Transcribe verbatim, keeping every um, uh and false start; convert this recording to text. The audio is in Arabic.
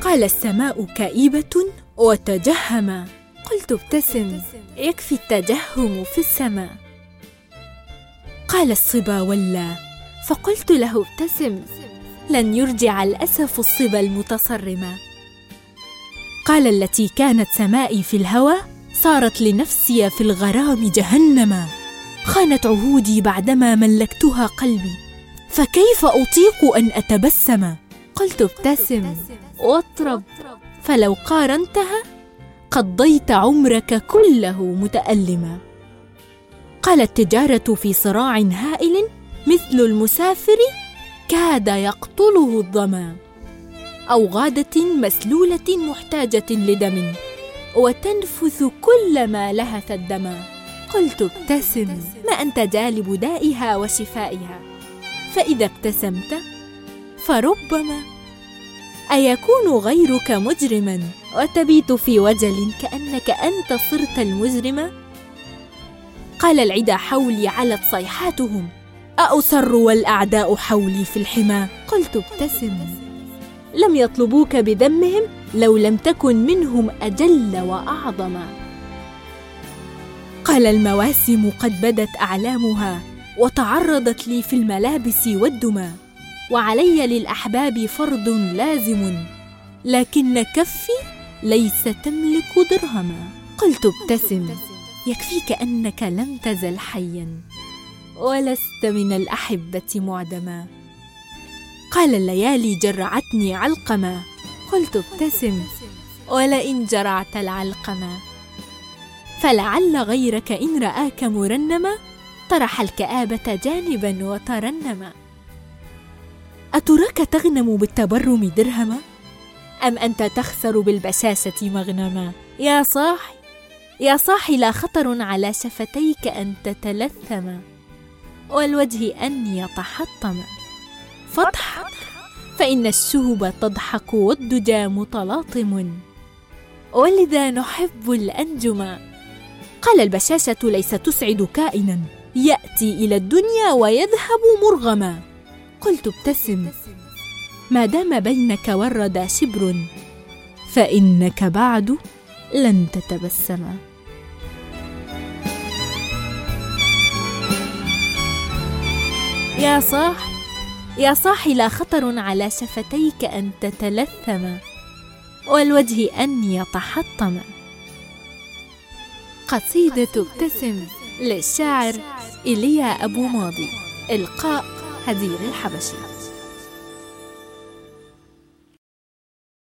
قال السماء كئيبة وتجهما. قلت ابتسم، يكفي التجهم في السماء. قال الصبا ولى، فقلت له ابتسم، لن يرجع الأسف الصبا المتصرما. قال التي كانت سمائي في الهوى صارت لنفسي في الغرام جهنما. خانت عهودي بعدما ملكتها قلبي، فكيف أطيق أن أتبسم؟ قلت ابتسم واطرب، فلو قارنتها قضيت عمرك كله متألما. قال التجارة في صراع هائل مثل المسافر كاد يقتله الظما، أو غادة مسلولة محتاجة لدم وتنفث كل ما لهث الدما. قلت ابتسم، ما أنت جالب دائها وشفائها، فإذا ابتسمت فربما أيكون غيرك مجرما وتبيت في وجل كأنك أنت صرت المجرما. قال العدا حولي علت صيحاتهم، أأسر والأعداء حولي في الحمى. قلت ابتسم، لم يطلبوك بذمهم لو لم تكن منهم أجل وأعظما. قال المواسم قد بدت أعلامها وتعرضت لي في الملابس والدمى، وعلي للأحباب فرض لازم، لكن كفي ليس تملك درهما. قلت ابتسم، يكفيك أنك لم تزل حيا ولست من الأحبة معدما. قال الليالي جرعتني علقما. قلت ابتسم، ولئن جرعت العلقما، فلعل غيرك إن رآك مرنما طرح الكآبة جانبا وترنما. أتراك تغنم بالتبرم درهما، أم أنت تخسر بالبشاشة مغنما؟ يا صاحي يا صاحي، لا خطر على شفتيك أن تتلثما، والوجه أن يتحطما. فاضحك، فإن الشهب تضحك والدجى متلاطم، ولذا نحب الأنجما. قال البشاشة ليس تسعد كائنا يأتي إلى الدنيا ويذهب مرغما. قلت ابتسم، ما دام بينك والردى شبر فإنك بعد لن تتبسما. يا صاحي يا صاحي، لا خطر على شفتيك أن تتلثما، والوجه أن يتحطما. قصيدة ابتسم للشاعر إيليا أبو ماضي، إلقاء هدير الحبشي.